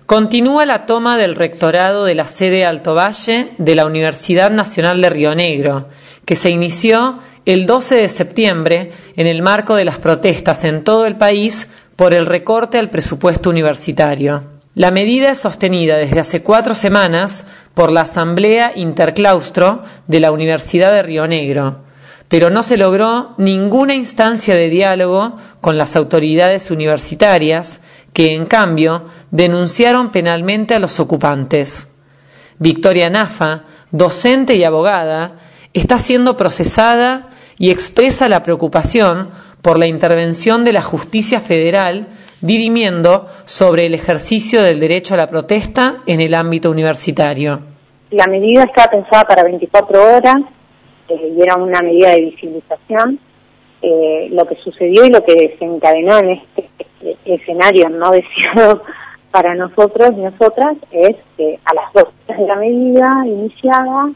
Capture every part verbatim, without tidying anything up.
Continúa la toma del rectorado de la sede Alto Valle de la Universidad Nacional de Río Negro, que se inició el doce de septiembre en el marco de las protestas en todo el país por el recorte al presupuesto universitario. La medida es sostenida desde hace cuatro semanas por la Asamblea Interclaustro de la Universidad de Río Negro, pero no se logró ninguna instancia de diálogo con las autoridades universitarias, que en cambio denunciaron penalmente a los ocupantes. Victoria Nafa, docente y abogada, está siendo procesada y expresa la preocupación por la intervención de la justicia federal dirimiendo sobre el ejercicio del derecho a la protesta en el ámbito universitario. La medida estaba pensada para veinticuatro horas eh, y era una medida de visibilización. Eh, lo que sucedió y lo que desencadenó en este escenario no deseado para nosotros y nosotras es que a las dos de la medida iniciada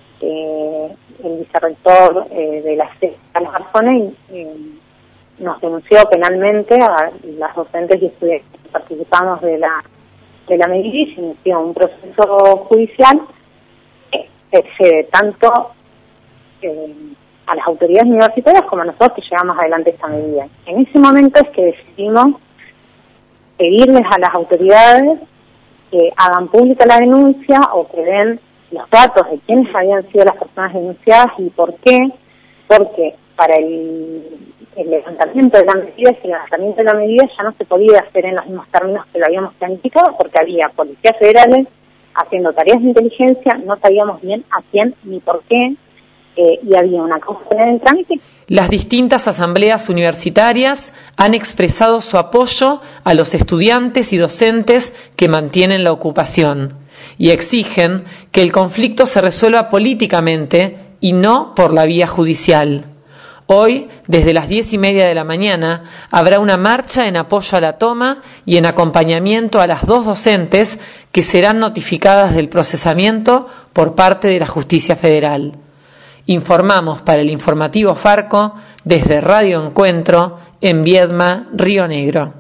eh, el vicerrector eh, de la sede, Carlos Garzone, eh, nos denunció penalmente a las docentes y estudiantes que participamos de la de la medida y se inició un proceso judicial que excede tanto eh, a las autoridades universitarias como a nosotros que llevamos adelante esta medida. En ese momento es que decidimos pedirles a las autoridades que hagan pública la denuncia o que den los datos de quiénes habían sido las personas denunciadas y por qué, porque para el, el levantamiento de la medida, el levantamiento de la medida ya no se podía hacer en los mismos términos que lo habíamos planificado porque había policías federales haciendo tareas de inteligencia, no sabíamos bien a quién ni por qué, Eh, y había una causa en el trámite. Las distintas asambleas universitarias han expresado su apoyo a los estudiantes y docentes que mantienen la ocupación y exigen que el conflicto se resuelva políticamente y no por la vía judicial. Hoy, desde las diez y media de la mañana, habrá una marcha en apoyo a la toma y en acompañamiento a las dos docentes que serán notificadas del procesamiento por parte de la Justicia Federal. Informamos para el informativo Farco desde Radio Encuentro en Viedma, Río Negro.